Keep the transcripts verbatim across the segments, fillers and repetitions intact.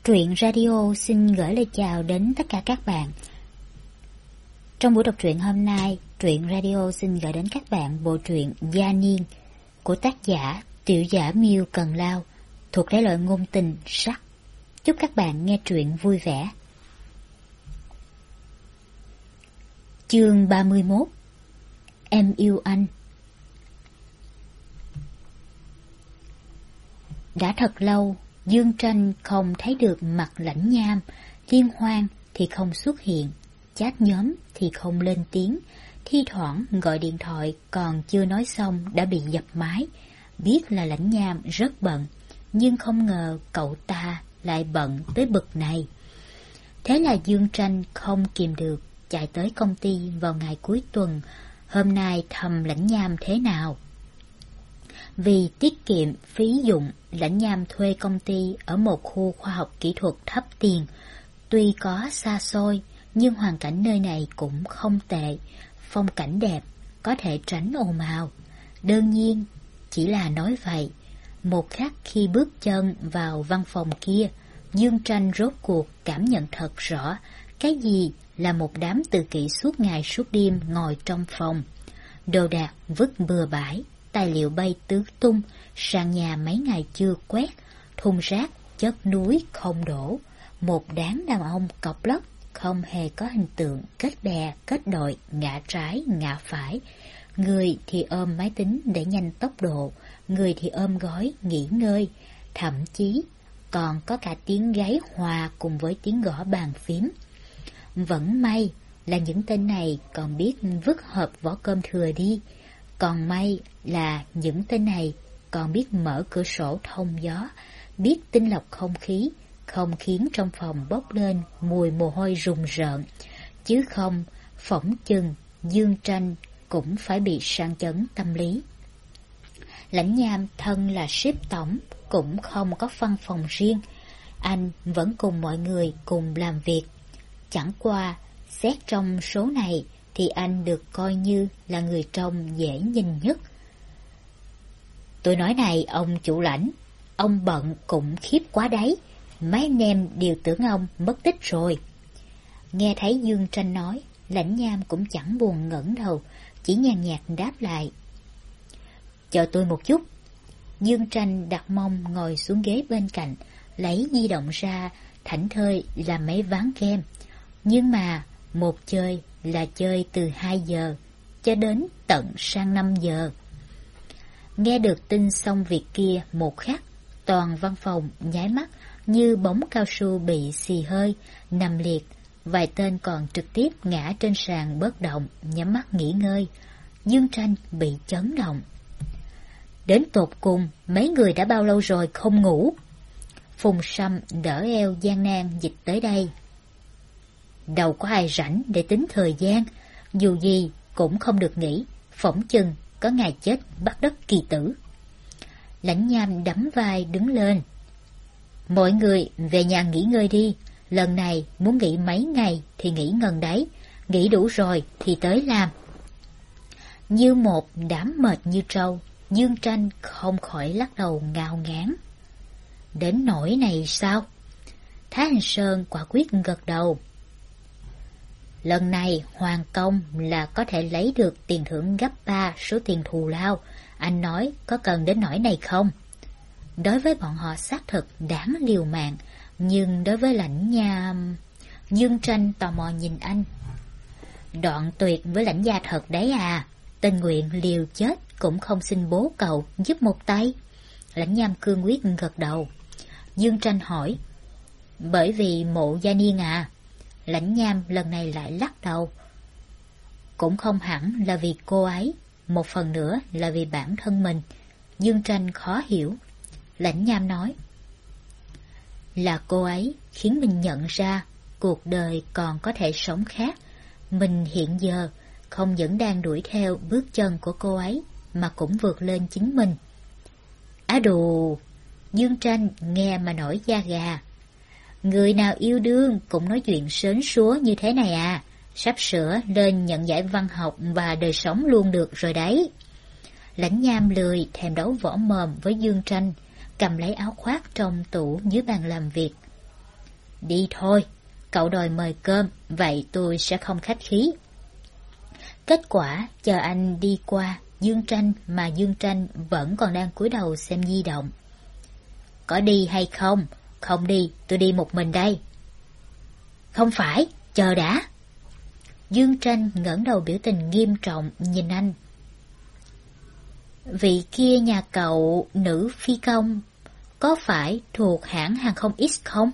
Truyện Radio xin gửi lời chào đến tất cả các bạn. Trong buổi đọc truyện hôm nay, Truyện Radio xin gửi đến các bạn bộ truyện Gia Niên của tác giả Tiểu Giả Miêu Cần Lao, thuộc thể loại ngôn tình sắc. Chúc các bạn nghe truyện vui vẻ. Chương ba mươi mốt. Em yêu anh. Đã thật lâu, Dương Tranh không thấy được mặt Lãnh Nham, liên hoan thì không xuất hiện, chat nhóm thì không lên tiếng, thi thoảng gọi điện thoại còn chưa nói xong đã bị dập máy. Biết là Lãnh Nham rất bận, nhưng không ngờ cậu ta lại bận tới bực này. Thế là Dương Tranh không kìm được, chạy tới công ty vào ngày cuối tuần, hôm nay thăm Lãnh Nham thế nào. Vì tiết kiệm phí dụng, Lãnh Nham thuê công ty ở một khu khoa học kỹ thuật thấp tiền. Tuy có xa xôi, nhưng hoàn cảnh nơi này cũng không tệ, phong cảnh đẹp, có thể tránh ồn ào. Đương nhiên, chỉ là nói vậy. Một khắc khi bước chân vào văn phòng kia, Dương Tranh rốt cuộc cảm nhận thật rõ cái gì là một đám tự kỷ suốt ngày suốt đêm ngồi trong phòng. Đồ đạc vứt bừa bãi, tài liệu bay tứ tung, sàn nhà mấy ngày chưa quét, thùng rác chất núi không đổ, một đám đàn ông cọc lóc không hề có hình tượng kết bè kết đội, ngã trái ngã phải. Người thì ôm máy tính để nhanh tốc độ, người thì ôm gói nghỉ ngơi, thậm chí còn có cả tiếng gáy hòa cùng với tiếng gõ bàn phím. Vẫn may là những tên này còn biết vứt hộp vỏ cơm thừa đi, còn may là những tên này còn biết mở cửa sổ thông gió, biết tinh lọc không khí, không khiến trong phòng bốc lên mùi mồ hôi rùng rợn, chứ không phỏng chừng Dương Tranh cũng phải bị sang chấn tâm lý. Lãnh Nham thân là sếp tổng, cũng không có văn phòng riêng, anh vẫn cùng mọi người cùng làm việc. Chẳng qua, xét trong số này thì anh được coi như là người trông dễ nhìn nhất. Tôi nói này ông chủ Lãnh, ông bận cũng khiếp quá đấy, mấy anh em đều tưởng ông mất tích rồi. Nghe thấy Dương Tranh nói, Lãnh Nham cũng chẳng buồn ngẩng đầu, chỉ nhàn nhạt đáp lại. Chờ tôi một chút. Dương Tranh đặt mông ngồi xuống ghế bên cạnh, lấy di động ra, thảnh thơi làm mấy ván game. Nhưng mà một chơi là chơi từ hai giờ cho đến tận sang năm giờ. Nghe được tin xong việc kia một khắc, toàn văn phòng nháy mắt như bóng cao su bị xì hơi, nằm liệt. Vài tên còn trực tiếp ngã trên sàn bất động, nhắm mắt nghỉ ngơi. Dương Tranh bị chấn động. Đến tột cùng, mấy người đã bao lâu rồi không ngủ? Phùng Sâm đỡ eo gian nan dịch tới đây. Đâu có ai rảnh để tính thời gian, dù gì cũng không được nghỉ, phỏng chừng có ngày chết bắt đất kỳ tử. Lãnh Nham đấm vai đứng lên. Mọi người về nhà nghỉ ngơi đi, lần này muốn nghỉ mấy ngày thì nghỉ ngần đấy, nghỉ đủ rồi thì tới làm. Như một đám mệt như trâu, Dương Tranh không khỏi lắc đầu ngao ngán. Đến nỗi này sao? Thái Hành Sơn quả quyết gật đầu. Lần này hoàn công là có thể lấy được tiền thưởng gấp ba số tiền thù lao, anh nói có cần đến nỗi này không? Đối với bọn họ xác thực đáng liều mạng, nhưng đối với Lãnh Nham... Dương Tranh tò mò nhìn anh. Đoạn tuyệt với Lãnh gia thật đấy à, tình nguyện liều chết cũng không xin bố cậu giúp một tay. Lãnh Nham cương quyết gật đầu. Dương Tranh hỏi, bởi vì Mộ Gia Niên à? Lãnh Nham lần này lại lắc đầu. Cũng không hẳn là vì cô ấy, một phần nữa là vì bản thân mình. Dương Tranh khó hiểu. Lãnh Nham nói, là cô ấy khiến mình nhận ra cuộc đời còn có thể sống khác. Mình hiện giờ không vẫn đang đuổi theo bước chân của cô ấy, mà cũng vượt lên chính mình. Á đù! Dương Tranh nghe mà nổi da gà. Người nào yêu đương cũng nói chuyện sến súa như thế này à, sắp sửa lên nhận giải văn học và đời sống luôn được rồi đấy. Lãnh Nham lười thèm đấu võ mồm với Dương Tranh, cầm lấy áo khoác trong tủ dưới bàn làm việc. Đi thôi, cậu đòi mời cơm, vậy tôi sẽ không khách khí. Kết quả, chờ anh đi qua Dương Tranh mà Dương Tranh vẫn còn đang cúi đầu xem di động. Có đi hay không? Không đi, tôi đi một mình đây. Không phải, chờ đã. Dương Tranh ngẩng đầu biểu tình nghiêm trọng nhìn anh. Vị kia nhà cậu, nữ phi công, có phải thuộc hãng hàng không X không?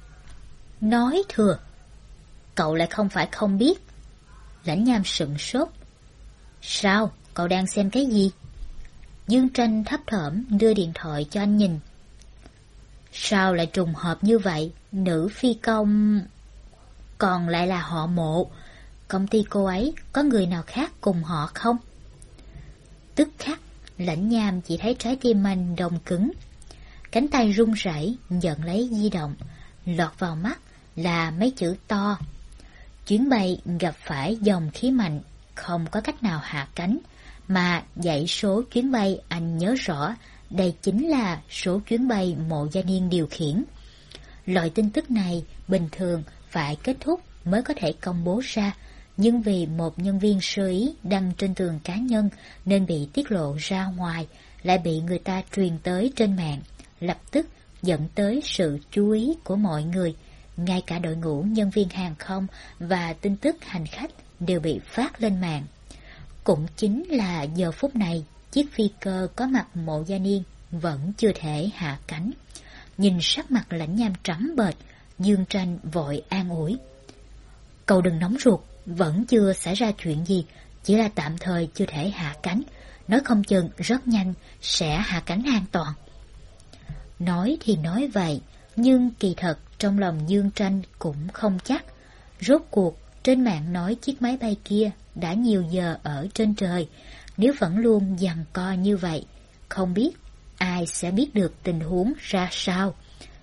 Nói thừa. Cậu lại không phải không biết. Lãnh Nham sững sốt. Sao, cậu đang xem cái gì? Dương Tranh thấp thỏm đưa điện thoại cho anh nhìn. Sao lại trùng hợp như vậy? Nữ phi công còn lại là họ Mộ. Công ty cô ấy có người nào khác cùng họ không? Tức khắc, Lãnh Nham chỉ thấy trái tim anh đông cứng. Cánh tay run rẩy nhận lấy di động, lọt vào mắt là mấy chữ to. Chuyến bay gặp phải dòng khí mạnh, không có cách nào hạ cánh, mà dãy số chuyến bay anh nhớ rõ, đây chính là số chuyến bay Mộ Gia Niên điều khiển. Loại tin tức này bình thường phải kết thúc mới có thể công bố ra, nhưng vì một nhân viên sơ ý đăng trên tường cá nhân nên bị tiết lộ ra ngoài, lại bị người ta truyền tới trên mạng, lập tức dẫn tới sự chú ý của mọi người. Ngay cả đội ngũ nhân viên hàng không và tin tức hành khách đều bị phát lên mạng. Cũng chính là giờ phút này, chiếc phi cơ có mặt Mộ Gia Niên vẫn chưa thể hạ cánh. Nhìn sắc mặt Lãnh Nham trắng bệch, Dương Tranh vội an ủi. Cậu đừng nóng ruột, vẫn chưa xảy ra chuyện gì, chỉ là tạm thời chưa thể hạ cánh, nói không chừng rất nhanh sẽ hạ cánh an toàn. Nói thì nói vậy, nhưng kỳ thật trong lòng Dương Tranh cũng không chắc. Rốt cuộc trên mạng nói chiếc máy bay kia đã nhiều giờ ở trên trời, nếu vẫn luôn giằng co như vậy, không biết ai sẽ biết được tình huống ra sao.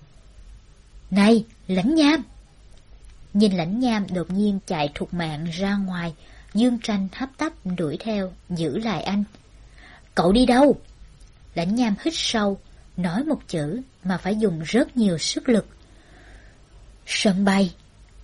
Này, Lãnh Nham! Nhìn Lãnh Nham đột nhiên chạy thục mạng ra ngoài, Dương Tranh hấp tấp đuổi theo, giữ lại anh. Cậu đi đâu? Lãnh Nham hít sâu, nói một chữ mà phải dùng rất nhiều sức lực. Sân bay.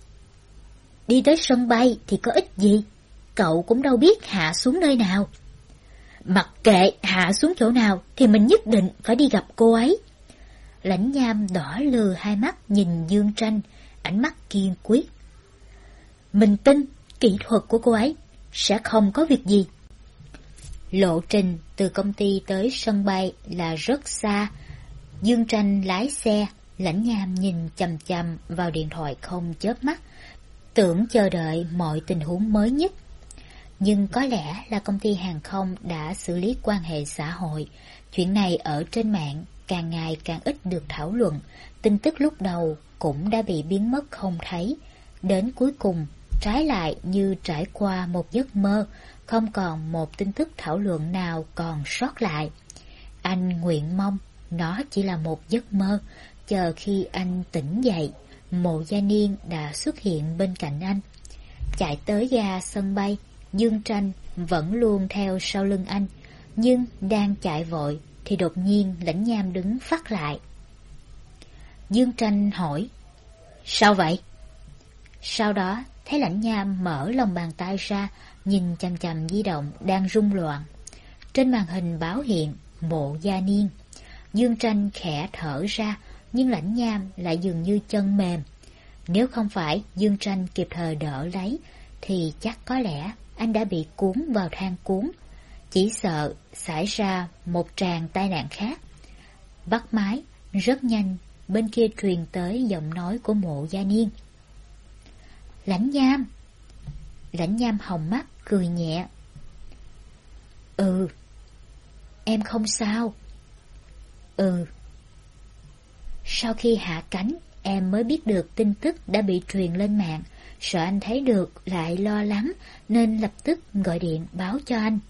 Đi tới sân bay thì có ích gì? Cậu cũng đâu biết hạ xuống nơi nào. Mặc kệ hạ xuống chỗ nào thì mình nhất định phải đi gặp cô ấy. Lãnh Nham đỏ lừ hai mắt nhìn Dương Tranh, ánh mắt kiên quyết. Mình tin kỹ thuật của cô ấy sẽ không có việc gì. Lộ trình từ công ty tới sân bay là rất xa. Dương Tranh lái xe, Lãnh Nham nhìn chằm chằm vào điện thoại không chớp mắt, tưởng chờ đợi mọi tình huống mới nhất. Nhưng có lẽ là công ty hàng không đã xử lý quan hệ xã hội. Chuyện này ở trên mạng càng ngày càng ít được thảo luận, tin tức lúc đầu cũng đã bị biến mất không thấy. Đến cuối cùng, trái lại như trải qua một giấc mơ, không còn một tin tức thảo luận nào còn sót lại. Anh nguyện mong nó chỉ là một giấc mơ, chờ khi anh tỉnh dậy, Mộ Gia Niên đã xuất hiện bên cạnh anh. Chạy tới ga sân bay, Dương Tranh vẫn luôn theo sau lưng anh, nhưng đang chạy vội thì đột nhiên Lãnh Nham đứng phắt lại. Dương Tranh hỏi, sao vậy? Sau đó thấy Lãnh Nham mở lòng bàn tay ra, nhìn chằm chằm di động đang rung loạn. Trên màn hình báo hiện Mộ Gia Niên. Dương Tranh khẽ thở ra, nhưng Lãnh Nham lại dường như chân mềm. Nếu không phải Dương Tranh kịp thời đỡ lấy, thì chắc có lẽ anh đã bị cuốn vào thang cuốn. Chỉ sợ xảy ra một tràng tai nạn khác. Bắt máy, rất nhanh, bên kia truyền tới giọng nói của Mộ Gia Niên. Lãnh Nham! Lãnh Nham hồng mắt, cười nhẹ. Ừ. Em không sao. Ừ. Sau khi hạ cánh, em mới biết được tin tức đã bị truyền lên mạng. Sợ anh thấy được lại lo lắng, nên lập tức gọi điện báo cho anh.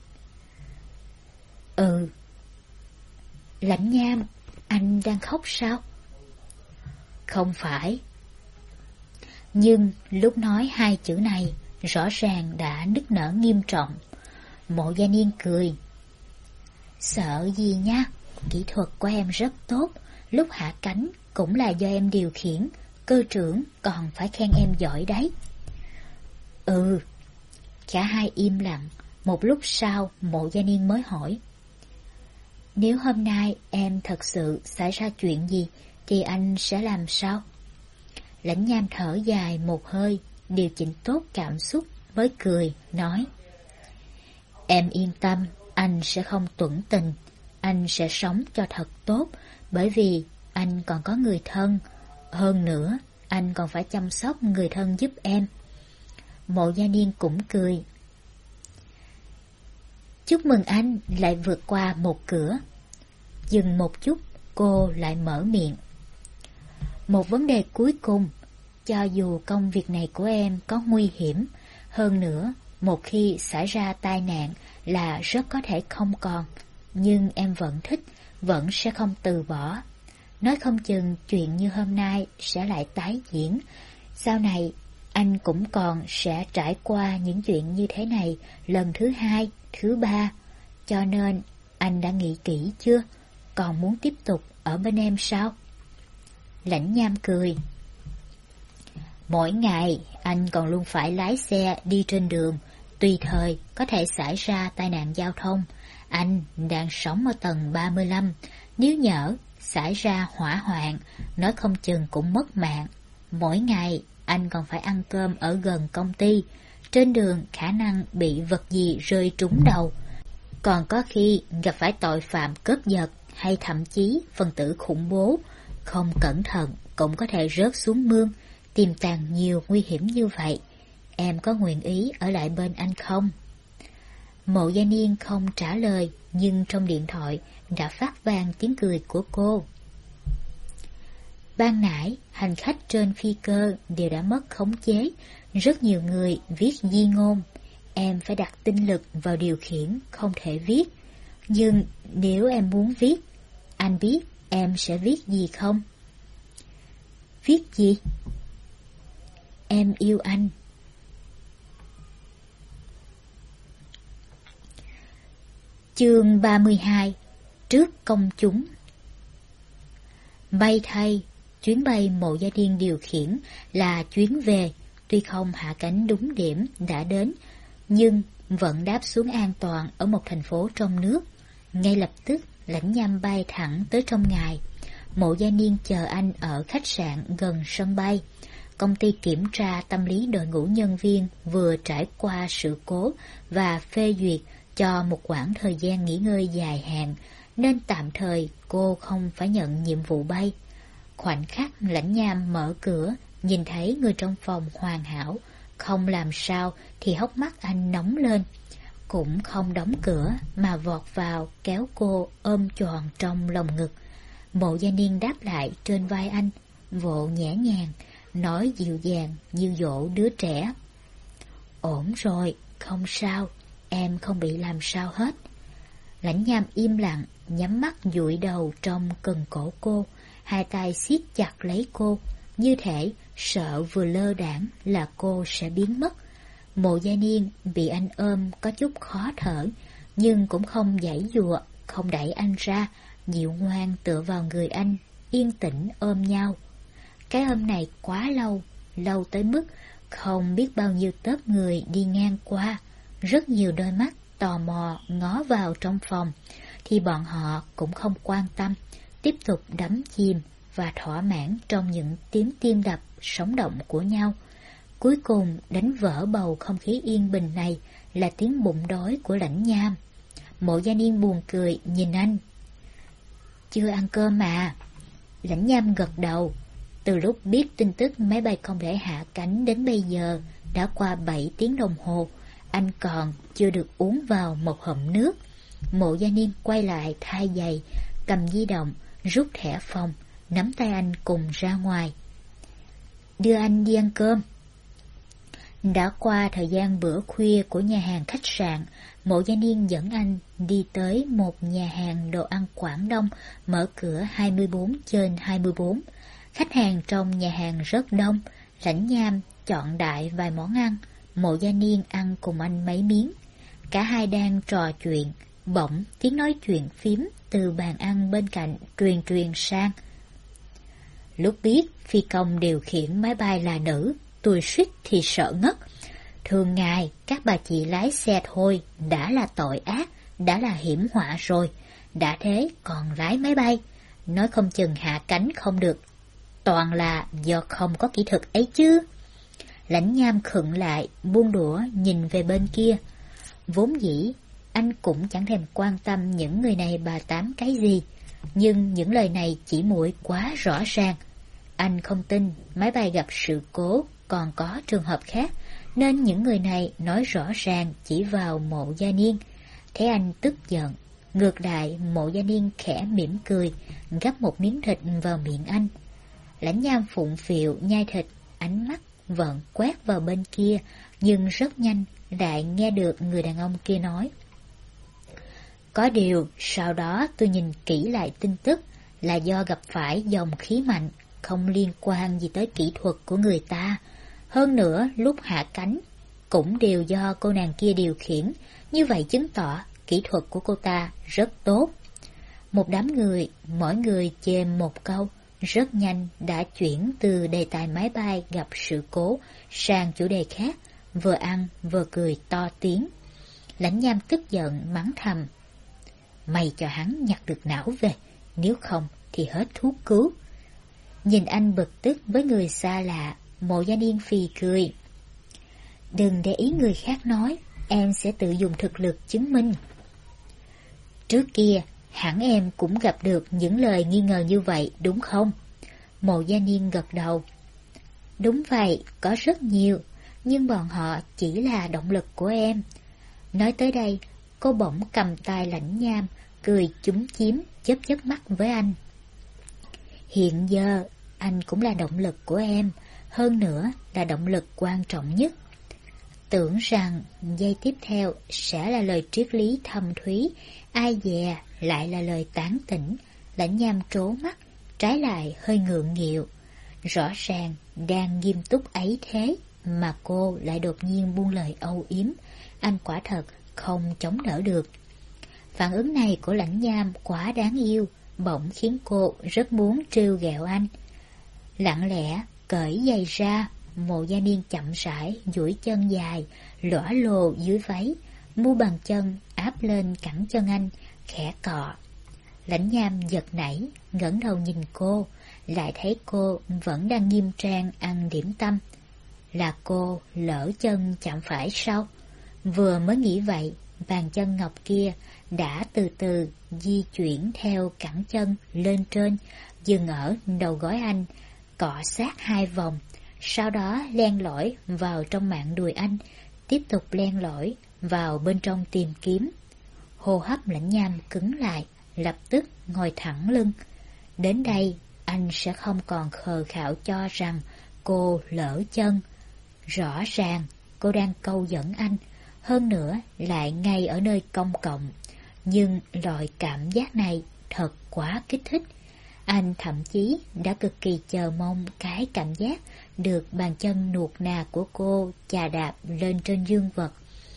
Ừ. Lãnh Nham, anh đang khóc sao? Không phải. Nhưng lúc nói hai chữ này, rõ ràng đã nức nở nghiêm trọng. Mộ Gia Niên cười. Sợ gì nha, kỹ thuật của em rất tốt, lúc hạ cánh cũng là do em điều khiển, cơ trưởng còn phải khen em giỏi đấy. Ừ. Cả hai im lặng, một lúc sau Mộ Gia Niên mới hỏi. Nếu hôm nay em thật sự xảy ra chuyện gì thì anh sẽ làm sao? Lãnh Nham thở dài một hơi, điều chỉnh tốt cảm xúc mới cười, nói. Em yên tâm, anh sẽ không tuẫn tình, anh sẽ sống cho thật tốt, bởi vì anh còn có người thân. Hơn nữa, anh còn phải chăm sóc người thân giúp em. Mộ Gia Niên cũng cười. Chúc mừng anh lại vượt qua một cửa. Dừng một chút, cô lại mở miệng. Một vấn đề cuối cùng, cho dù công việc này của em có nguy hiểm, hơn nữa, một khi xảy ra tai nạn là rất có thể không còn, nhưng em vẫn thích, vẫn sẽ không từ bỏ. Nói không chừng chuyện như hôm nay sẽ lại tái diễn. Sau này, anh cũng còn sẽ trải qua những chuyện như thế này lần thứ hai, thứ ba. Cho nên, anh đã nghĩ kỹ chưa? Còn muốn tiếp tục ở bên em sao? Lãnh Nham cười. Mỗi ngày, anh còn luôn phải lái xe đi trên đường, tùy thời có thể xảy ra tai nạn giao thông. Anh đang sống ở tầng ba mươi lăm, nếu nhỡ xảy ra hỏa hoạn, nói không chừng cũng mất mạng. Mỗi ngày, anh còn phải ăn cơm ở gần công ty, trên đường khả năng bị vật gì rơi trúng đầu. Còn có khi gặp phải tội phạm cướp giật hay thậm chí phần tử khủng bố, không cẩn thận cũng có thể rớt xuống mương, tiềm tàng nhiều nguy hiểm như vậy. Em có nguyện ý ở lại bên anh không? Mộ Gia Niên không trả lời, nhưng trong điện thoại đã phát vang tiếng cười của cô. Ban nãy, hành khách trên phi cơ đều đã mất khống chế, rất nhiều người viết di ngôn. Em phải đặt tinh lực vào điều khiển, không thể viết. Nhưng nếu em muốn viết, anh biết em sẽ viết gì không? Viết gì? Em yêu anh. Chương ba mươi hai. Trước công chúng. Bay thay, chuyến bay Mộ Gia Niên điều khiển là chuyến về, tuy không hạ cánh đúng điểm đã đến, nhưng vẫn đáp xuống an toàn ở một thành phố trong nước. Ngay lập tức, Lãnh Nham bay thẳng tới trong ngày. Mộ Gia Niên chờ anh ở khách sạn gần sân bay. Công ty kiểm tra tâm lý đội ngũ nhân viên vừa trải qua sự cố và phê duyệt cho một quãng thời gian nghỉ ngơi dài hạn, nên tạm thời cô không phải nhận nhiệm vụ bay. Khoảnh khắc Lãnh Nham mở cửa, nhìn thấy người trong phòng hoàn hảo, không làm sao thì hốc mắt anh nóng lên. Cũng không đóng cửa mà vọt vào kéo cô ôm tròn trong lòng ngực. Mộ Gia Niên đáp lại trên vai anh, vỗ nhẹ nhàng, nói dịu dàng như dỗ đứa trẻ. Ổn rồi, không sao, em không bị làm sao hết. Lãnh Nham im lặng, nhắm mắt dụi đầu trong cần cổ cô, hai tay siết chặt lấy cô, như thể sợ vừa lơ đãng là cô sẽ biến mất. Mộ Gia Niên bị anh ôm có chút khó thở, nhưng cũng không giãy giụa, không đẩy anh ra, dịu ngoan tựa vào người anh, yên tĩnh ôm nhau. Cái ôm này quá lâu, lâu tới mức không biết bao nhiêu tớp người đi ngang qua, rất nhiều đôi mắt tò mò ngó vào trong phòng, thì bọn họ cũng không quan tâm, tiếp tục đắm chìm và thỏa mãn trong những tiếng tim đập sống động của nhau. Cuối cùng đánh vỡ bầu không khí yên bình này là tiếng bụng đói của Lãnh Nham. Mộ Gia Niên buồn cười nhìn anh. Chưa ăn cơm mà. Lãnh Nham gật đầu. Từ lúc biết tin tức máy bay không thể hạ cánh đến bây giờ đã qua bảy tiếng đồng hồ, anh còn chưa được uống vào một hụm nước. Mộ Gia Niên quay lại thay giày, cầm di động, rút thẻ phòng, nắm tay anh cùng ra ngoài. Đưa anh đi ăn cơm. Đã qua thời gian bữa khuya của nhà hàng khách sạn, Mộ Gia Niên dẫn anh đi tới một nhà hàng đồ ăn Quảng Đông mở cửa hai mươi bốn trên hai mươi bốn. Khách hàng trong nhà hàng rất đông, Lãnh Nham chọn đại vài món ăn, Mộ Gia Niên ăn cùng anh mấy miếng. Cả hai đang trò chuyện, bỗng tiếng nói chuyện phím từ bàn ăn bên cạnh truyền truyền sang. Lúc biết phi công điều khiển máy bay là nữ, tôi suýt thì sợ ngất. Thường ngày, các bà chị lái xe thôi đã là tội ác, đã là hiểm họa rồi. Đã thế còn lái máy bay, nói không chừng hạ cánh không được. Toàn là do không có kỹ thuật ấy chứ. Lãnh Nham khựng lại, buông đũa nhìn về bên kia. Vốn dĩ, anh cũng chẳng thèm quan tâm những người này bà tám cái gì. Nhưng những lời này chỉ muội quá rõ ràng. Anh không tin máy bay gặp sự cố còn có trường hợp khác, nên những người này nói rõ ràng chỉ vào Mộ Gia Niên. Thế anh tức giận. Ngược lại, Mộ Gia Niên khẽ mỉm cười, gắp một miếng thịt vào miệng anh. Lãnh Nham phụng phịu nhai thịt, ánh mắt vẫn quét vào bên kia, nhưng rất nhanh lại nghe được người đàn ông kia nói. Có điều, sau đó tôi nhìn kỹ lại tin tức là do gặp phải dòng khí mạnh, không liên quan gì tới kỹ thuật của người ta. Hơn nữa, lúc hạ cánh, cũng đều do cô nàng kia điều khiển, như vậy chứng tỏ kỹ thuật của cô ta rất tốt. Một đám người, mỗi người chêm một câu, rất nhanh đã chuyển từ đề tài máy bay gặp sự cố sang chủ đề khác, vừa ăn vừa cười to tiếng. Lãnh Nham tức giận mắng thầm. Mày cho hắn nhặt được não về, nếu không thì hết thuốc cứu. Nhìn anh bực tức với người xa lạ, Mộ Gia Niên phì cười. Đừng để ý người khác nói, em sẽ tự dùng thực lực chứng minh. Trước kia, hẳn em cũng gặp được những lời nghi ngờ như vậy đúng không? Mộ Gia Niên gật đầu. Đúng vậy, có rất nhiều, nhưng bọn họ chỉ là động lực của em. Nói tới đây, cô bỗng cầm tay Lãnh Nham, cười chúm chím, chớp chớp mắt với anh. Hiện giờ, anh cũng là động lực của em, hơn nữa là động lực quan trọng nhất. Tưởng rằng giây tiếp theo sẽ là lời triết lý thâm thúy, ai dè lại là lời tán tỉnh. Lãnh Nham trố mắt, trái lại hơi ngượng nghịu. Rõ ràng đang nghiêm túc ấy thế mà cô lại đột nhiên buông lời âu yếm. Anh quả thật không chống đỡ được. Phản ứng này của Lãnh Nham quá đáng yêu, bỗng khiến cô rất muốn trêu ghẹo anh. Lặng lẽ cởi giày ra, Mộ Gia Niên chậm rãi duỗi chân dài, lõa lồ dưới váy, mu bàn chân áp lên cẳng chân anh, khẽ cọ. Lãnh Nham giật nảy, ngẩng đầu nhìn cô, lại thấy cô vẫn đang nghiêm trang ăn điểm tâm. Là cô lỡ chân chạm phải sao? Vừa mới nghĩ vậy, bàn chân ngọc kia đã từ từ di chuyển theo cẳng chân lên trên, dừng ở đầu gối anh, cọ sát hai vòng, sau đó len lỏi vào trong mạng đùi anh, tiếp tục len lỏi vào bên trong tìm kiếm. Hô hấp Lãnh Nham cứng lại, lập tức ngồi thẳng lưng. Đến đây, anh sẽ không còn khờ khạo cho rằng cô lỡ chân. Rõ ràng, cô đang câu dẫn anh, hơn nữa lại ngay ở nơi công cộng. Nhưng loại cảm giác này thật quá kích thích. Anh thậm chí đã cực kỳ chờ mong cái cảm giác được bàn chân nuột nà của cô chà đạp lên trên dương vật.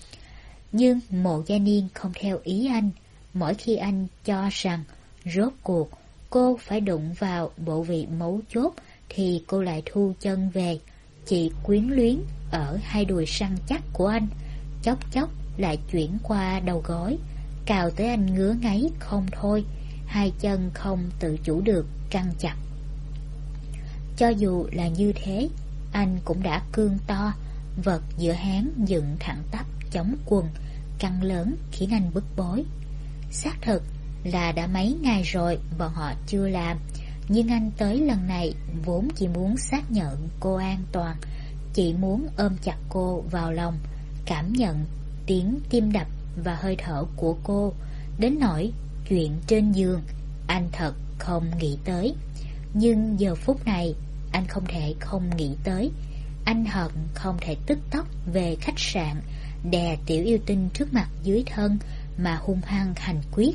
Nhưng Mộ Gia Niên không theo ý anh. Mỗi khi anh cho rằng rốt cuộc cô phải đụng vào bộ vị mấu chốt thì cô lại thu chân về, chỉ quyến luyến ở hai đùi săn chắc của anh, chốc chốc lại chuyển qua đầu gối, cào tới anh ngứa ngáy không thôi, hai chân không tự chủ được căng chặt. Cho dù là như thế, anh cũng đã cương to, vật giữa háng dựng thẳng tắp chống quần, căng lớn khiến anh bức bối. Xác thực là đã mấy ngày rồi bọn họ chưa làm, nhưng anh tới lần này vốn chỉ muốn xác nhận cô an toàn, chỉ muốn ôm chặt cô vào lòng, cảm nhận tiếng tim đập và hơi thở của cô. Đến nỗi chuyện trên giường anh thật không nghĩ tới. Nhưng giờ phút này anh không thể không nghĩ tới. Anh hận không thể tức tốc về khách sạn, đè tiểu yêu tinh trước mặt dưới thân mà hung hăng hành quyết.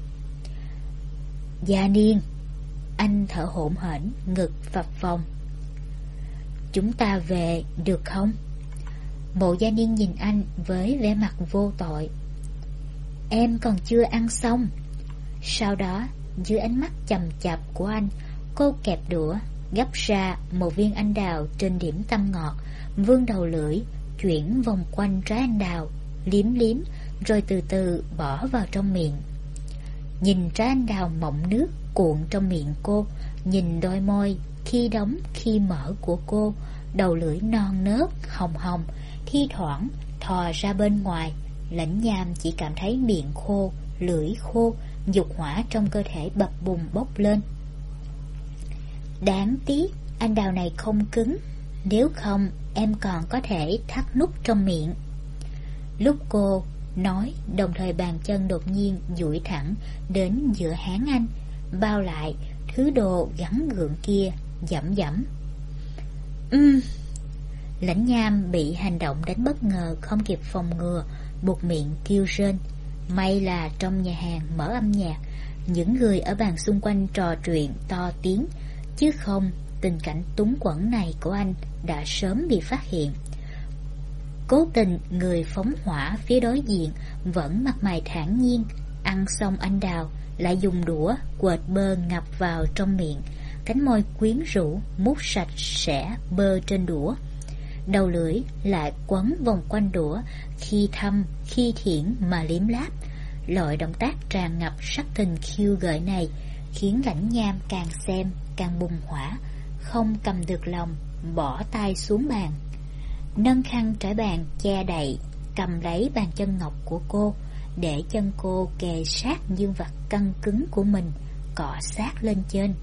Gia Niên, anh thở hổn hển, ngực phập phồng. Chúng ta về được không? Mộ Gia Niên nhìn anh với vẻ mặt vô tội. Em còn chưa ăn xong. Sau đó, dưới ánh mắt chằm chạp của anh, cô kẹp đũa, gấp ra một viên anh đào trên điểm tâm ngọt, vươn đầu lưỡi, chuyển vòng quanh trái anh đào, liếm liếm, rồi từ từ bỏ vào trong miệng. Nhìn trái anh đào mọng nước cuộn trong miệng cô, nhìn đôi môi khi đóng khi mở của cô, đầu lưỡi non nớt, hồng hồng, thi thoảng thò ra bên ngoài, Lãnh Nham chỉ cảm thấy miệng khô, lưỡi khô, dục hỏa trong cơ thể bập bùng bốc lên. Đáng tiếc anh đào này không cứng, nếu không em còn có thể thắt nút trong miệng. Lúc cô nói, đồng thời bàn chân đột nhiên duỗi thẳng đến giữa háng anh, bao lại thứ đồ gắn gượng kia, dẫm dẫm. Ừm. Lãnh Nham bị hành động đánh bất ngờ, không kịp phòng ngừa, buột miệng kêu rên. May là trong nhà hàng mở âm nhạc, những người ở bàn xung quanh trò chuyện to tiếng, chứ không tình cảnh túng quẫn này của anh đã sớm bị phát hiện. Cố tình người phóng hỏa phía đối diện vẫn mặt mày thản nhiên, ăn xong anh đào lại dùng đũa quệt bơ ngập vào trong miệng, cánh môi quyến rũ mút sạch sẽ bơ trên đũa, đầu lưỡi lại quấn vòng quanh đũa, khi thâm khi thiển mà liếm láp. Loại động tác tràn ngập sắc tình khiêu gợi này khiến Lãnh Nham càng xem càng bùng hỏa, không cầm được lòng, bỏ tay xuống bàn, nâng khăn trải bàn che đậy, cầm lấy bàn chân ngọc của cô, để chân cô kề sát dương vật căng cứng của mình, cọ sát lên trên.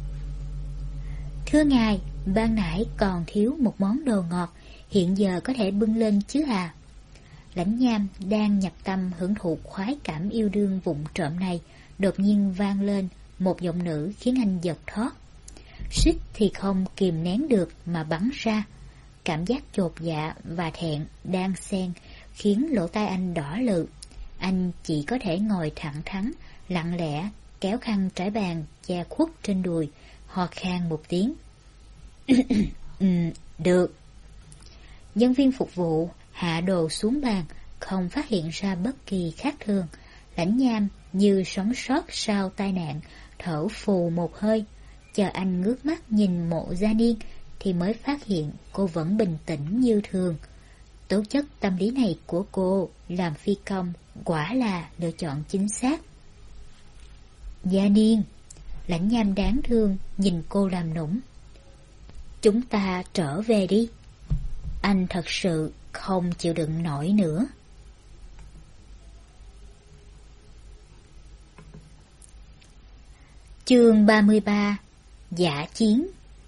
Thưa ngài, ban nãy còn thiếu một món đồ ngọt, hiện giờ có thể bưng lên chứ à? Lãnh Nham đang nhập tâm hưởng thụ khoái cảm yêu đương vụng trộm này, đột nhiên vang lên một giọng nữ khiến anh giật thót. Suýt thì không kìm nén được mà bắn ra. Cảm giác chột dạ và thẹn đang xen khiến lỗ tai anh đỏ lự. Anh chỉ có thể ngồi thẳng thắn, lặng lẽ kéo khăn trải bàn che khuất trên đùi, ho khan một tiếng. Ừ, được. Nhân viên phục vụ hạ đồ xuống bàn, không phát hiện ra bất kỳ khác thường. Lãnh Nham như sống sót sau tai nạn, thở phù một hơi, chờ anh ngước mắt nhìn Mộ Gia Niên thì mới phát hiện cô vẫn bình tĩnh như thường. Tố chất tâm lý này của cô làm phi công quả là lựa chọn chính xác. Gia Niên, Lãnh Nham đáng thương nhìn cô làm nũng. Chúng ta trở về đi. Anh thật sự không chịu đựng nổi nữa. Chương ba mươi ba. Dã chiến.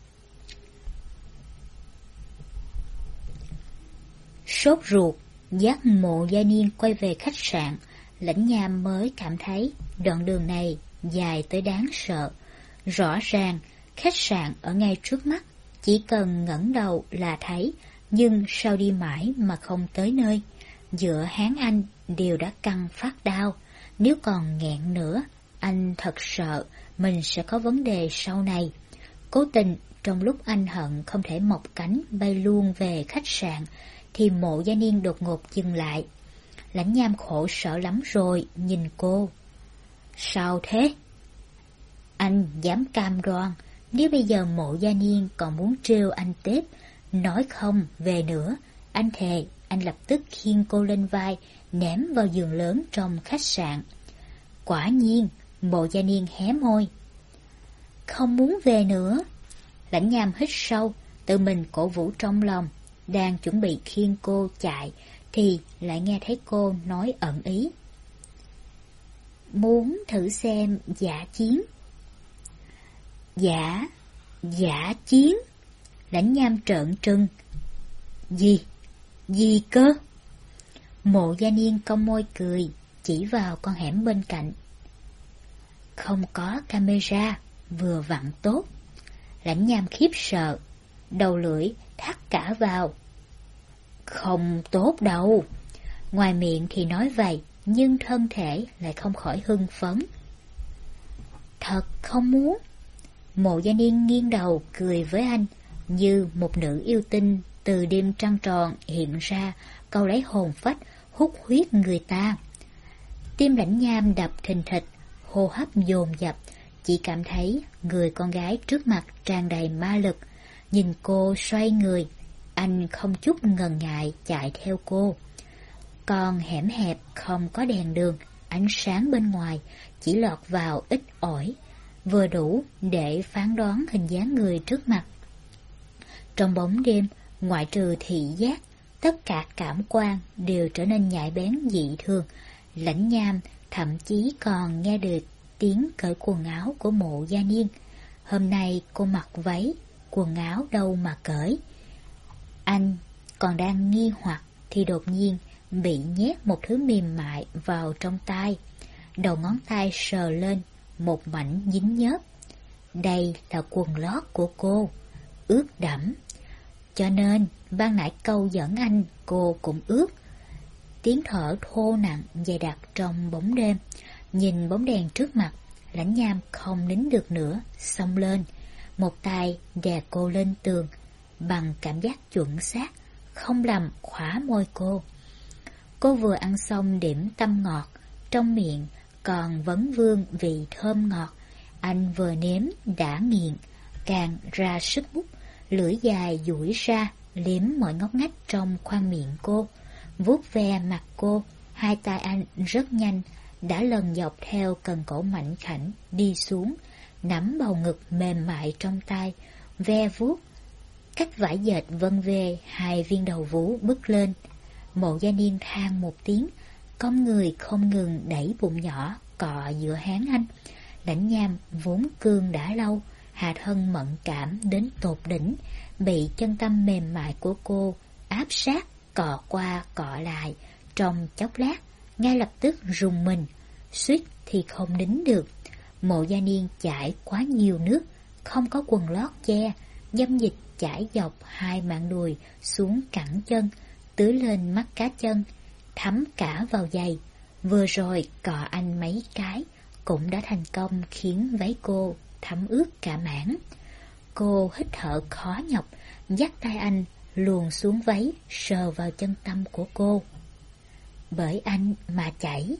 Sốt ruột dắt Mộ Gia Niên quay về khách sạn, Lãnh Nham mới cảm thấy đoạn đường này dài tới đáng sợ. Rõ ràng khách sạn ở ngay trước mắt, chỉ cần ngẩng đầu là thấy, nhưng sao đi mãi mà không tới nơi. Giữa háng anh đều đã căng phát đau, nếu còn nghẹn nữa, anh thật sợ mình sẽ có vấn đề sau này. Cố tình trong lúc anh hận không thể mọc cánh bay luôn về khách sạn, thì Mộ Gia Niên đột ngột dừng lại. Lãnh Nham khổ sở lắm rồi, nhìn cô. Sao thế? Anh dám cam đoan, nếu bây giờ Mộ Gia Niên còn muốn trêu anh tiếp, nói không về nữa, anh thề anh lập tức khiêng cô lên vai, ném vào giường lớn trong khách sạn. Quả nhiên, Mộ Gia Niên hé môi. Không muốn về nữa. Lãnh Nham hít sâu, tự mình cổ vũ trong lòng, đang chuẩn bị khiêng cô chạy, thì lại nghe thấy cô nói ẩn ý. Muốn thử xem dã chiến. Dã, dã chiến. Lãnh Nham trợn trừng. Gì? Gì cơ? Mộ Gia Niên cong môi cười, chỉ vào con hẻm bên cạnh. Không có camera, vừa vặn tốt. Lãnh Nham khiếp sợ, đầu lưỡi thắt cả vào. Không tốt đâu. Ngoài miệng thì nói vậy, nhưng thân thể lại không khỏi hưng phấn. Thật không muốn. Mộ Gia Niên nghiêng đầu cười với anh, như một nữ yêu tinh từ đêm trăng tròn hiện ra, câu lấy hồn phách, hút huyết người ta. Tim Lãnh Nham đập thình thịch, hô hấp dồn dập, chỉ cảm thấy người con gái trước mặt tràn đầy ma lực. Nhìn cô xoay người, anh không chút ngần ngại chạy theo cô. Con hẻm hẹp không có đèn đường, ánh sáng bên ngoài chỉ lọt vào ít ỏi, vừa đủ để phán đoán hình dáng người trước mặt. Trong bóng đêm, ngoại trừ thị giác, tất cả cảm quan đều trở nên nhạy bén dị thường. Lãnh Nham thậm chí còn nghe được tiếng cởi quần áo của Mộ Gia Niên. Hôm nay cô mặc váy, quần áo đâu mà cởi. Anh còn đang nghi hoặc thì đột nhiên bị nhét một thứ mềm mại vào trong tay. Đầu ngón tay sờ lên một mảnh dính nhớp. Đây là quần lót của cô, ướt đẫm. Cho nên ban nãy câu dẫn anh cô cũng ướt. Tiếng thở thô nặng dày đặc trong bóng đêm. Nhìn bóng đèn trước mặt, Lãnh Nham không nín được nữa, xông lên. Một tay đè cô lên tường, bằng cảm giác chuẩn xác, không lầm khóa môi cô. Cô vừa ăn xong điểm tâm ngọt, trong miệng còn vấn vương vị thơm ngọt. Anh vừa nếm đã nghiện, càng ra sức mút, lưỡi dài duỗi ra, liếm mọi ngóc ngách trong khoang miệng cô, vuốt ve mặt cô. Hai tay anh rất nhanh đã lần dọc theo cần cổ mảnh khảnh đi xuống, nắm bầu ngực mềm mại trong tay, ve vuốt cách vải dệt vân về hai viên đầu vú bứt lên. Mộ Gia Niên than một tiếng, con người không ngừng đẩy bụng nhỏ cọ giữa háng anh. Lãnh Nham vốn cương đã lâu, hạ thân mẫn cảm đến tột đỉnh, bị chân tâm mềm mại của cô áp sát cọ qua cọ lại. Trong chốc lát ngay lập tức rùng mình, suýt thì không nín được. Mộ Gia Niên chảy quá nhiều nước, không có quần lót che, dâm dịch chảy dọc hai mạng đùi xuống cẳng chân, tưới lên mắt cá chân, thấm cả vào giày. Vừa rồi cọ anh mấy cái cũng đã thành công khiến váy cô thấm ướt cả mảng. Cô hít thở khó nhọc, dắt tay anh luồn xuống váy, sờ vào chân tâm của cô. Bởi anh mà chảy.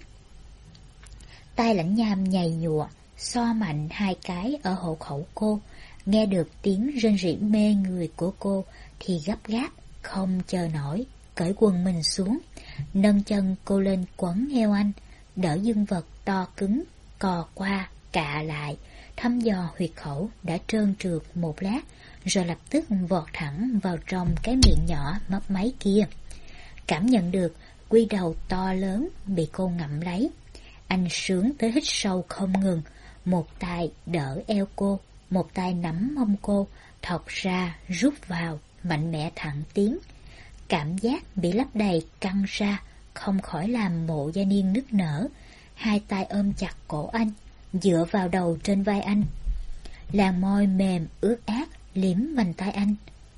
Tay Lãnh Nham nhầy nhụa, xoa mạnh hai cái ở hộ khẩu cô. Nghe được tiếng rên rỉ mê người của cô thì gấp gáp, không chờ nổi, cởi quần mình xuống, nâng chân cô lên quấn eo anh, đỡ dương vật to cứng, cò qua, cạ lại, thăm dò huyệt khẩu đã trơn trượt một lát, rồi lập tức vọt thẳng vào trong cái miệng nhỏ mấp máy kia. Cảm nhận được quy đầu to lớn bị cô ngậm lấy, anh sướng tới hít sâu không ngừng, một tay đỡ eo cô, một tay nắm mông cô, thọc ra, rút vào, mạnh mẽ thẳng tiến. Cảm giác bị lấp đầy căng ra, không khỏi làm Mộ Gia Niên nức nở. Hai tay ôm chặt cổ anh, dựa vào đầu trên vai anh. Làn môi mềm ướt át liếm vành tay anh.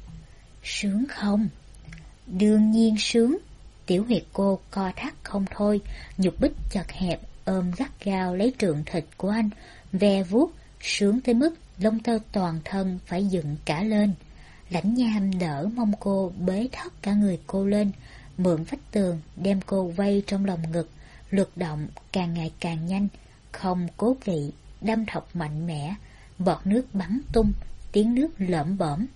Sướng không? Đương nhiên sướng. Tiểu huyệt cô co thắt không thôi, nhục bích chật hẹp ôm gắt gao lấy trượng thịt của anh, ve vuốt, sướng tới mức lông tơ toàn thân phải dựng cả lên. Lãnh Nham đỡ mông cô, bế thấp cả người cô lên, mượn vách tường đem cô vây trong lòng ngực, lực động càng ngày càng nhanh, không cố kỵ, đâm thọc mạnh mẽ, bọt nước bắn tung, tiếng nước lởm bởm.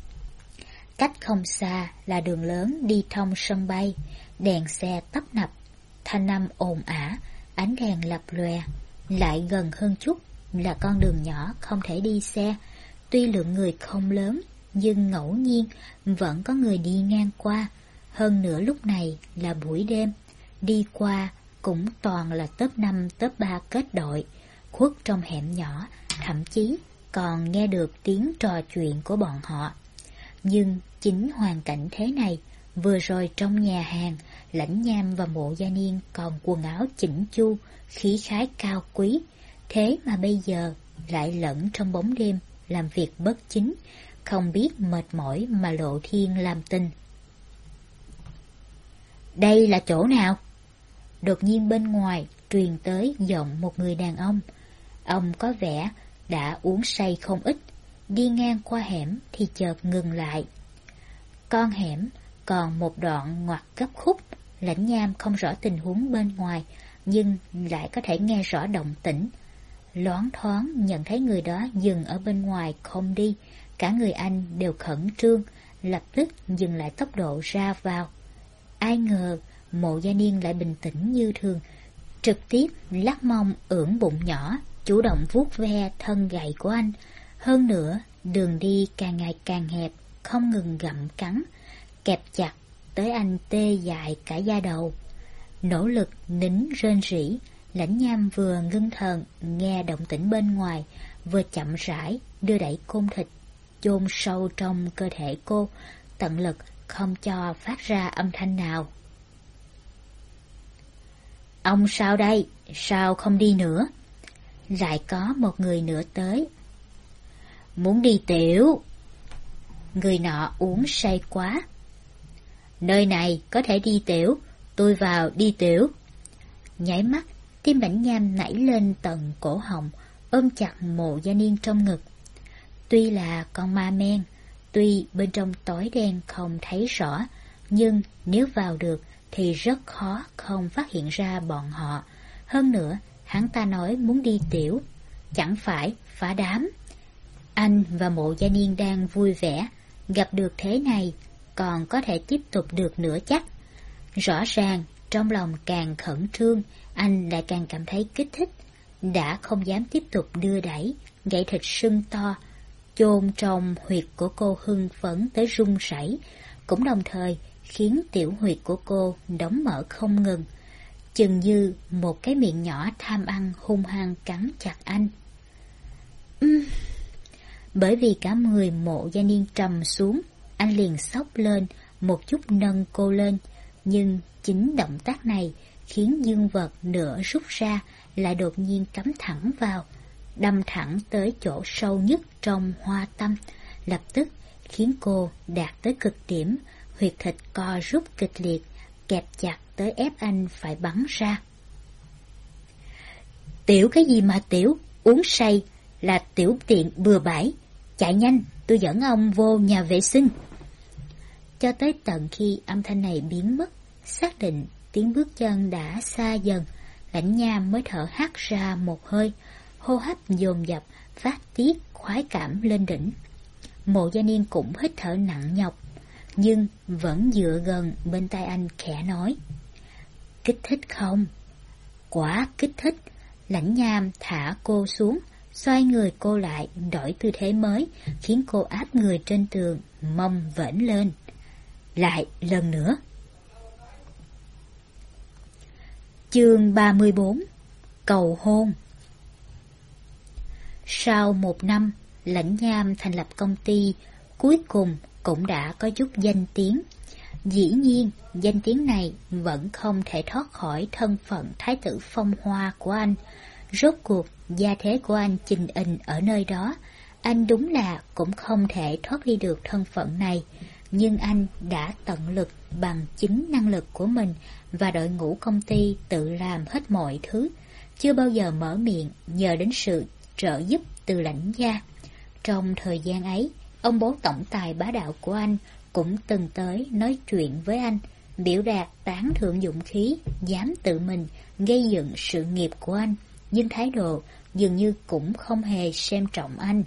Cách không xa là đường lớn đi thông sân bay, đèn xe tấp nập, thanh âm ồn ả, ánh đèn lập lòe. Lại gần hơn chút là con đường nhỏ không thể đi xe, tuy lượng người không lớn, nhưng ngẫu nhiên vẫn có người đi ngang qua. Hơn nữa lúc này là buổi đêm, đi qua cũng toàn là top năm top ba kết đội, khuất trong hẻm nhỏ, thậm chí còn nghe được tiếng trò chuyện của bọn họ. Nhưng chính hoàn cảnh thế này, vừa rồi trong nhà hàng, Lãnh Nham và Mộ Gia Niên còn quần áo chỉnh chu, khí khái cao quý, thế mà bây giờ lại lẫn trong bóng đêm, làm việc bất chính, không biết mệt mỏi mà lộ thiên làm tình. Đây là chỗ nào? Đột nhiên bên ngoài truyền tới giọng một người đàn ông. Ông có vẻ đã uống say không ít, đi ngang qua hẻm thì chợt ngừng lại. Con hẻm còn một đoạn ngoặt gấp khúc, Lãnh Nham không rõ tình huống bên ngoài, nhưng lại có thể nghe rõ động tĩnh. loáng thoáng nhận thấy người đó dừng ở bên ngoài không đi. Cả người anh đều khẩn trương, lập tức dừng lại tốc độ ra vào. Ai ngờ Mộ Gia Niên lại bình tĩnh như thường, trực tiếp lắc mông ưỡn bụng nhỏ, chủ động vuốt ve thân gầy của anh. Hơn nữa, đường đi càng ngày càng hẹp, không ngừng gặm cắn, kẹp chặt tới anh tê dại cả da đầu. Nỗ lực nín rên rỉ, Lãnh Nham vừa ngưng thần nghe động tĩnh bên ngoài, vừa chậm rãi đưa đẩy côn thịt chôn sâu trong cơ thể cô, tận lực không cho phát ra âm thanh nào. Ông sao đây? Sao không đi nữa? Lại có một người nữa tới. Muốn đi tiểu. Người nọ uống say quá. Nơi này có thể đi tiểu, tôi vào đi tiểu. Nháy mắt, tim Lãnh Nham nảy lên tận cổ họng, ôm chặt Mộ Gia Niên trong ngực. Tuy là con ma men, tuy bên trong tối đen không thấy rõ, nhưng nếu vào được thì rất khó không phát hiện ra bọn họ. Hơn nữa, hắn ta nói muốn đi tiểu, chẳng phải phá đám. Anh và Mộ Gia Niên đang vui vẻ, gặp được thế này, còn có thể tiếp tục được nữa chắc. Rõ ràng, trong lòng càng khẩn trương, anh lại càng cảm thấy kích thích, đã không dám tiếp tục đưa đẩy, gãy thịt sưng to, chôn trong huyệt của cô hưng phấn tới run rẩy, cũng đồng thời khiến tiểu huyệt của cô đóng mở không ngừng, chừng như một cái miệng nhỏ tham ăn hung hăng cắn chặt anh. Uhm. Bởi vì cả người Mộ Gia Niên trầm xuống, anh liền xốc lên, một chút nâng cô lên, nhưng chính động tác này khiến dương vật nửa rút ra lại đột nhiên cắm thẳng vào, đâm thẳng tới chỗ sâu nhất trong hoa tâm, lập tức khiến cô đạt tới cực điểm, huyệt thịt co rút kịch liệt, kẹp chặt tới ép anh phải bắn ra. Tiểu cái gì mà tiểu, uống say là tiểu tiện bừa bãi, chạy nhanh, tôi dẫn ông vô nhà vệ sinh. Cho tới tận khi âm thanh này biến mất, xác định tiếng bước chân đã xa dần, Lãnh Nham mới thở hắt ra một hơi, hô hấp dồn dập, phát tiết khoái cảm lên đỉnh. Mộ Gia Niên cũng hít thở nặng nhọc, nhưng vẫn dựa gần bên tai anh khẽ nói: Kích thích không? Quá kích thích. Lãnh Nham thả cô xuống, xoay người cô lại, đổi tư thế mới, khiến cô áp người trên tường, mông vểnh lên. Lại lần nữa. Chương ba mươi bốn. Cầu hôn. Sau một năm, Lãnh Nham thành lập công ty, cuối cùng cũng đã có chút danh tiếng. Dĩ nhiên, danh tiếng này vẫn không thể thoát khỏi thân phận thái tử phong hoa của anh. Rốt cuộc, gia thế của anh chình ình ở nơi đó, anh đúng là cũng không thể thoát đi được thân phận này. Nhưng anh đã tận lực bằng chính năng lực của mình và đội ngũ công ty tự làm hết mọi thứ, chưa bao giờ mở miệng nhờ đến sự trợ giúp từ Lãnh gia. Trong thời gian ấy, ông bố tổng tài bá đạo của anh cũng từng tới nói chuyện với anh, biểu đạt tán thưởng dũng khí, dám tự mình gây dựng sự nghiệp của anh, nhưng thái độ dường như cũng không hề xem trọng anh.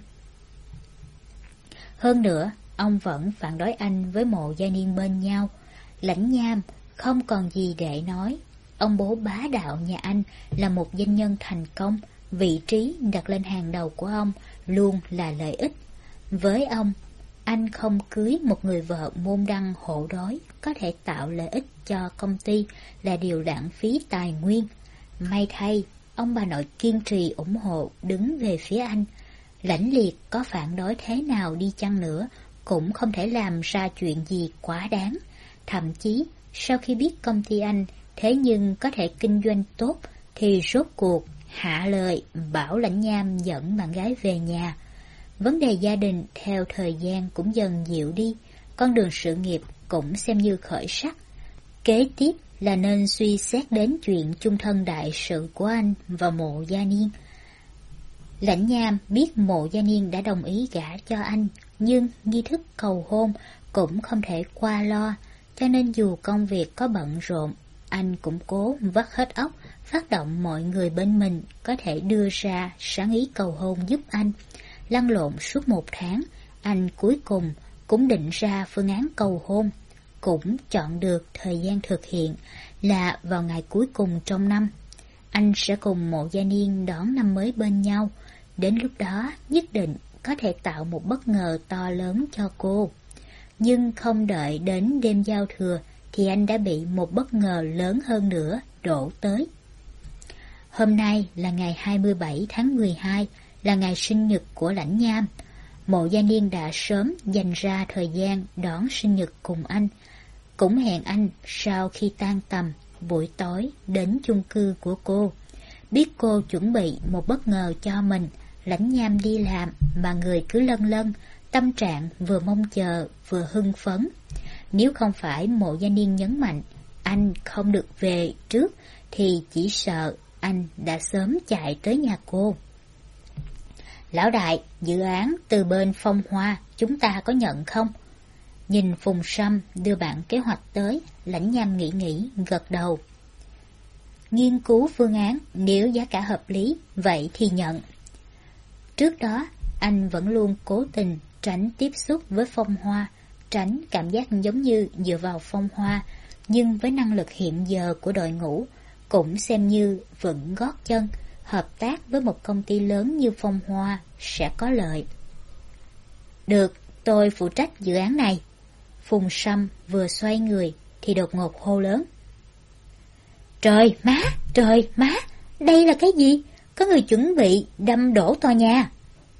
Hơn nữa, ông vẫn phản đối anh với Mộ Gia Niên bên nhau. Lãnh Nham không còn gì để nói. Ông bố bá đạo nhà anh là một doanh nhân thành công, vị trí đặt lên hàng đầu của ông luôn là lợi ích. Với ông, anh không cưới một người vợ môn đăng hộ đói có thể tạo lợi ích cho công ty là điều lãng phí tài nguyên. May thay, ông bà nội kiên trì ủng hộ đứng về phía anh. Lãnh Liệt có phản đối thế nào đi chăng nữa cũng không thể làm ra chuyện gì quá đáng. Thậm chí, sau khi biết công ty anh thế nhưng có thể kinh doanh tốt, thì rốt cuộc hạ lời bảo Lãnh Nham dẫn bạn gái về nhà. Vấn đề gia đình theo thời gian cũng dần dịu đi, con đường sự nghiệp cũng xem như khởi sắc. Kế tiếp là nên suy xét đến chuyện chung thân đại sự của anh và Mộ Gia Niên. Lãnh Nham biết Mộ Gia Niên đã đồng ý gả cho anh, nhưng nghi thức cầu hôn cũng không thể qua lo, cho nên dù công việc có bận rộn, anh cũng cố vắt hết óc, phát động mọi người bên mình có thể đưa ra sáng ý cầu hôn giúp anh. Lăn lộn suốt một tháng, anh cuối cùng cũng định ra phương án cầu hôn, cũng chọn được thời gian thực hiện là vào ngày cuối cùng trong năm. Anh sẽ cùng Mộ Gia Niên đón năm mới bên nhau, đến lúc đó nhất định có thể tạo một bất ngờ to lớn cho cô. Nhưng không đợi đến đêm giao thừa thì anh đã bị một bất ngờ lớn hơn nữa đổ tới. Hôm nay là ngày hai mươi bảy tháng mười hai, là ngày sinh nhật của Lãnh Nham. Mộ Gia Niên đã sớm dành ra thời gian đón sinh nhật cùng anh, cũng hẹn anh sau khi tan tầm buổi tối đến chung cư của cô. Biết cô chuẩn bị một bất ngờ cho mình, Lãnh Nham đi làm mà người cứ lân lân, tâm trạng vừa mong chờ vừa hưng phấn. Nếu không phải Mộ Gia Niên nhấn mạnh anh không được về trước thì chỉ sợ anh đã sớm chạy tới nhà cô. Lão đại, dự án từ bên Phong Hoa chúng ta có nhận không? Nhìn Phùng Sâm đưa bản kế hoạch tới, Lãnh Nham nghĩ nghĩ gật đầu. Nghiên cứu phương án, nếu giá cả hợp lý, vậy thì nhận. Trước đó, anh vẫn luôn cố tình tránh tiếp xúc với Phong Hoa, tránh cảm giác giống như dựa vào Phong Hoa, nhưng với năng lực hiện giờ của đội ngũ, cũng xem như vững gót chân, hợp tác với một công ty lớn như Phong Hoa sẽ có lợi. Được, tôi phụ trách dự án này. Phùng Sâm vừa xoay người thì đột ngột hô lớn. Trời má, trời má, đây là cái gì? Có người chuẩn bị đâm đổ tòa nhà.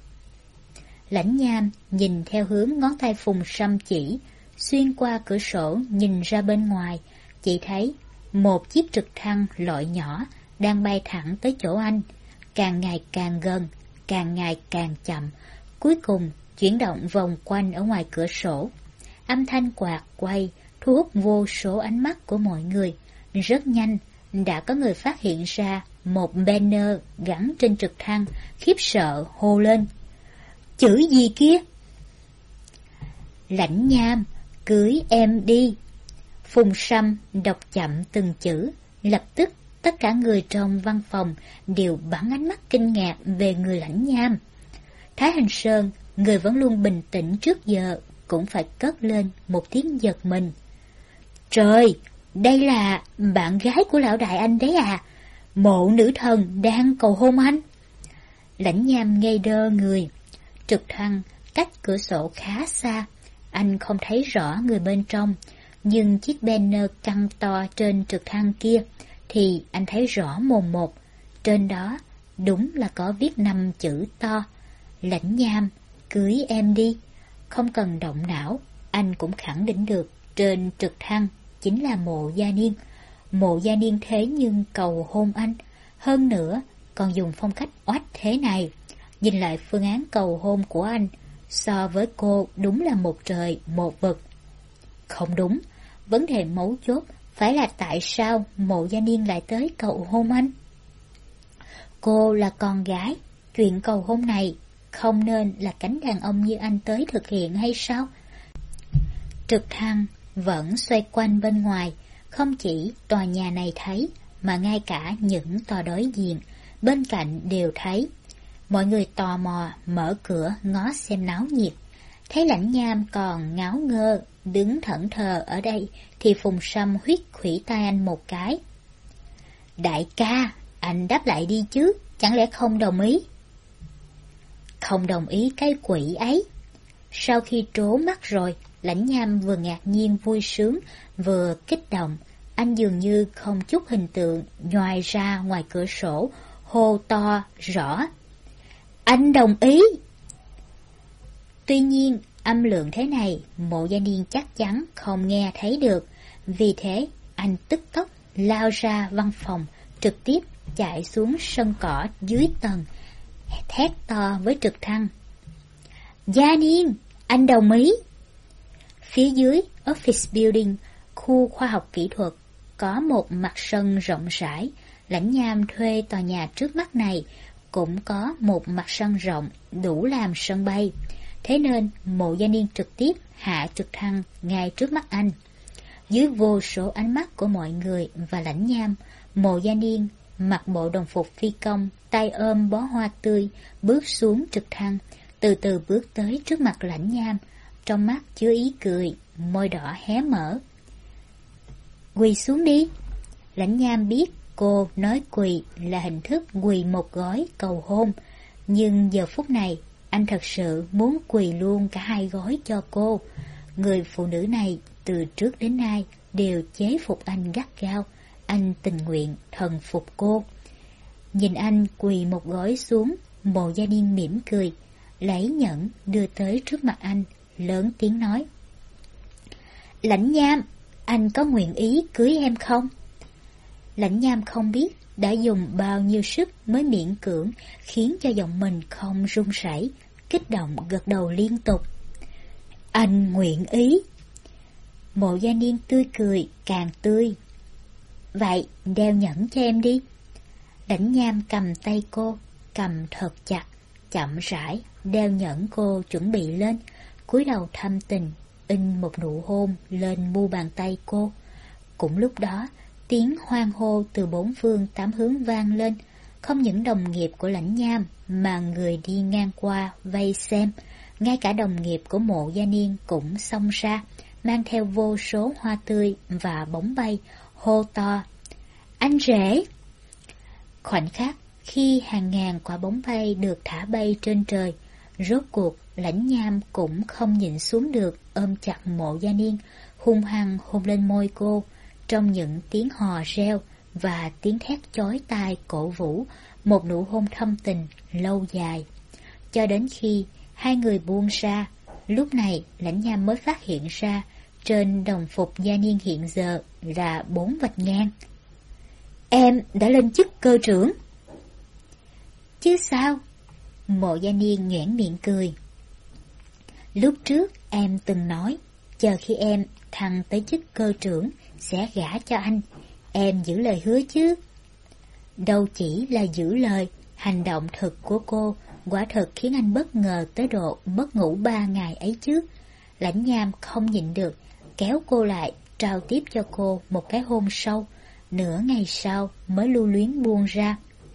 Lãnh Nham nhìn theo hướng ngón tay Phùng Sâm chỉ, xuyên qua cửa sổ nhìn ra bên ngoài, chỉ thấy một chiếc trực thăng loại nhỏ đang bay thẳng tới chỗ anh, càng ngày càng gần, càng ngày càng chậm, cuối cùng chuyển động vòng quanh ở ngoài cửa sổ. Âm thanh quạt quay thu hút vô số ánh mắt của mọi người. Rất nhanh đã có người phát hiện ra một banner gắn trên trực thăng, khiếp sợ hô lên. Chữ gì kia? Lãnh Nham, cưới em đi. Phùng Sâm đọc chậm từng chữ, lập tức tất cả người trong văn phòng đều bắn ánh mắt kinh ngạc về người Lãnh Nham. Thái Hành Sơn, người vẫn luôn bình tĩnh trước giờ, cũng phải cất lên một tiếng giật mình. Trời, đây là bạn gái của lão đại anh đấy à? Mộ nữ thần đang cầu hôn anh. Lãnh Nham ngây đơ người. Trực thăng cách cửa sổ khá xa, anh không thấy rõ người bên trong, nhưng chiếc banner căng to trên trực thăng kia thì anh thấy rõ mồn một. Trên đó đúng là có viết năm chữ to. Lãnh Nham, cưới em đi. Không cần động não, anh cũng khẳng định được trên trực thăng chính là Mộ Gia Niên. Mộ Gia Niên thế nhưng cầu hôn anh, hơn nữa còn dùng phong cách oách thế này. Nhìn lại phương án cầu hôn của anh, so với cô đúng là một trời một vực. Không đúng, vấn đề mấu chốt phải là tại sao Mộ Gia Niên lại tới cầu hôn anh. Cô là con gái, chuyện cầu hôn này không nên là cánh đàn ông như anh tới thực hiện hay sao? Trực thăng vẫn xoay quanh bên ngoài, không chỉ tòa nhà này thấy, mà ngay cả những tòa đối diện, bên cạnh đều thấy. Mọi người tò mò mở cửa ngó xem náo nhiệt. Thấy Lãnh Nham còn ngáo ngơ, đứng thẫn thờ ở đây, thì Phùng Sâm huýt khuỷu tay anh một cái. Đại ca, anh đáp lại đi chứ, chẳng lẽ không đồng ý? Không đồng ý cái quỷ ấy. Sau khi trố mắt rồi, Lãnh Nham vừa ngạc nhiên vui sướng, vừa kích động. Anh dường như không chút hình tượng, nhoài ra ngoài cửa sổ, hô to, rõ. Anh đồng ý! Tuy nhiên, âm lượng thế này, Mộ Gia Niên chắc chắn không nghe thấy được. Vì thế, anh tức tốc lao ra văn phòng, trực tiếp chạy xuống sân cỏ dưới tầng, thét to với trực thăng. Gia Niên, anh đồng ý! Phía dưới Office Building, khu khoa học kỹ thuật, có một mặt sân rộng rãi. Lãnh Nham thuê tòa nhà trước mắt này cũng có một mặt sân rộng đủ làm sân bay. Thế nên Mộ Gia Niên trực tiếp hạ trực thăng ngay trước mắt anh. Dưới vô số ánh mắt của mọi người và Lãnh Nham, Mộ Gia Niên mặc bộ đồng phục phi công, tay ôm bó hoa tươi, bước xuống trực thăng, từ từ bước tới trước mặt Lãnh Nham, trong mắt chứa ý cười, môi đỏ hé mở. Quỳ xuống đi. Lãnh Nham biết cô nói quỳ là hình thức quỳ một gói cầu hôn, nhưng giờ phút này anh thật sự muốn quỳ luôn cả hai gói cho cô. Người phụ nữ này từ trước đến nay đều chế phục anh gắt gao, anh tình nguyện thần phục cô. Nhìn anh quỳ một gói xuống, Mộ Gia Niên mỉm cười, lấy nhẫn đưa tới trước mặt anh, lớn tiếng nói. Lãnh Nham, anh có nguyện ý cưới em không? Lãnh Nham không biết đã dùng bao nhiêu sức mới miễn cưỡng khiến cho giọng mình không run rẩy, kích động gật đầu liên tục. Anh nguyện ý. Mộ Gia Niên tươi cười càng tươi. Vậy đeo nhẫn cho em đi. Lãnh Nham cầm tay cô, cầm thật chặt, chậm rãi đeo nhẫn cô chuẩn bị lên, cúi đầu thâm tình in một nụ hôn lên mu bàn tay cô. Cũng lúc đó, tiếng hoan hô từ bốn phương tám hướng vang lên, không những đồng nghiệp của Lãnh Nham mà người đi ngang qua vây xem, ngay cả đồng nghiệp của Mộ Gia Niên cũng xông ra, mang theo vô số hoa tươi và bóng bay, hô to. Anh rể! Khoảnh khắc khi hàng ngàn quả bóng bay được thả bay trên trời, rốt cuộc Lãnh Nham cũng không nhịn xuống được, ôm chặt Mộ Gia Niên, hung hăng hôn lên môi cô, trong những tiếng hò reo và tiếng thét chói tai cổ vũ, một nụ hôn thâm tình lâu dài. Cho đến khi hai người buông ra, lúc này Lãnh Nham mới phát hiện ra trên đồng phục Gia Niên hiện giờ là bốn vạch ngang. Em đã lên chức cơ trưởng. Chứ sao? Mộ Gia Niên nhoẻn miệng cười. Lúc trước em từng nói, chờ khi em thăng tới chức cơ trưởng sẽ gả cho anh. Em giữ lời hứa chứ? Đâu chỉ là giữ lời, hành động thực của cô quả thật khiến anh bất ngờ tới độ mất ngủ ba ngày ấy chứ. Lãnh Nham không nhịn được, kéo cô lại, trao tiếp cho cô một cái hôn sâu, nửa ngày sau mới lưu luyến buông ra.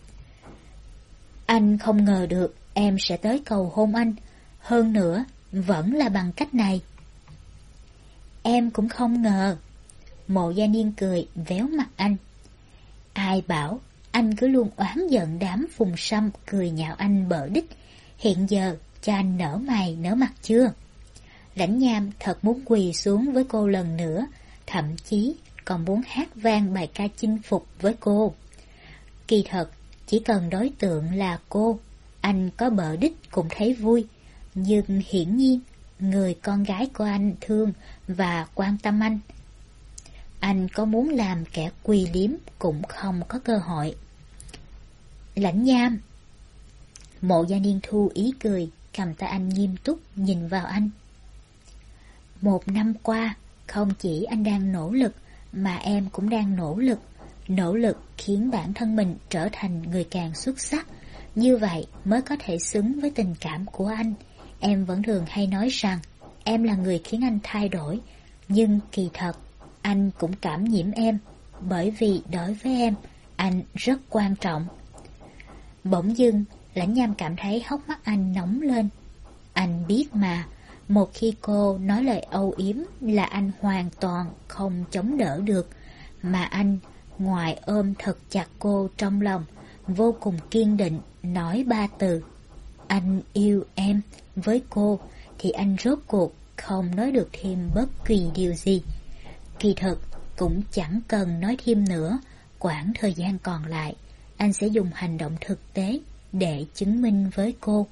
Anh không ngờ được em sẽ tới cầu hôn anh, hơn nữa vẫn là bằng cách này. Em cũng không ngờ. Mộ Gia Niên cười véo mặt anh. Ai bảo anh cứ luôn oán giận đám phùng sâm cười nhạo anh bở đích. Hiện giờ cho anh nở mày nở mặt chưa? Lãnh Nham thật muốn quỳ xuống với cô lần nữa, thậm chí còn muốn hát vang bài ca chinh phục với cô. Kỳ thật, chỉ cần đối tượng là cô, anh có bở đích cũng thấy vui. Nhưng hiển nhiên, người con gái của anh thương và quan tâm anh. Anh có muốn làm kẻ quỳ liếm cũng không có cơ hội. Lãnh Nham. Mộ Gia Niên thu ý cười, cầm tay anh nghiêm túc nhìn vào anh. Một năm qua, không chỉ anh đang nỗ lực, mà em cũng đang nỗ lực. Nỗ lực khiến bản thân mình trở thành người càng xuất sắc. Như vậy mới có thể xứng với tình cảm của anh. Em vẫn thường hay nói rằng em là người khiến anh thay đổi, nhưng kỳ thật anh cũng cảm nhiễm em, bởi vì đối với em, anh rất quan trọng. Bỗng dưng, Lãnh Nham cảm thấy hốc mắt anh nóng lên. Anh biết mà, một khi cô nói lời âu yếm là anh hoàn toàn không chống đỡ được, mà anh, ngoài ôm thật chặt cô trong lòng, vô cùng kiên định nói ba từ anh yêu em với cô, thì anh rốt cuộc không nói được thêm bất kỳ điều gì. Kỳ thực cũng chẳng cần nói thêm nữa, quãng thời gian còn lại anh sẽ dùng hành động thực tế để chứng minh với cô.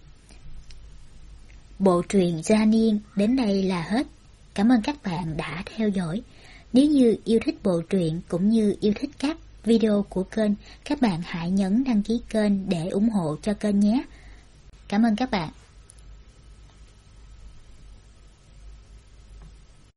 Bộ truyện Gia Niên đến đây là hết. Cảm ơn các bạn đã theo dõi. Nếu như yêu thích bộ truyện cũng như yêu thích các video của kênh, các bạn hãy nhấn đăng ký kênh để ủng hộ cho kênh nhé. Cảm ơn các bạn.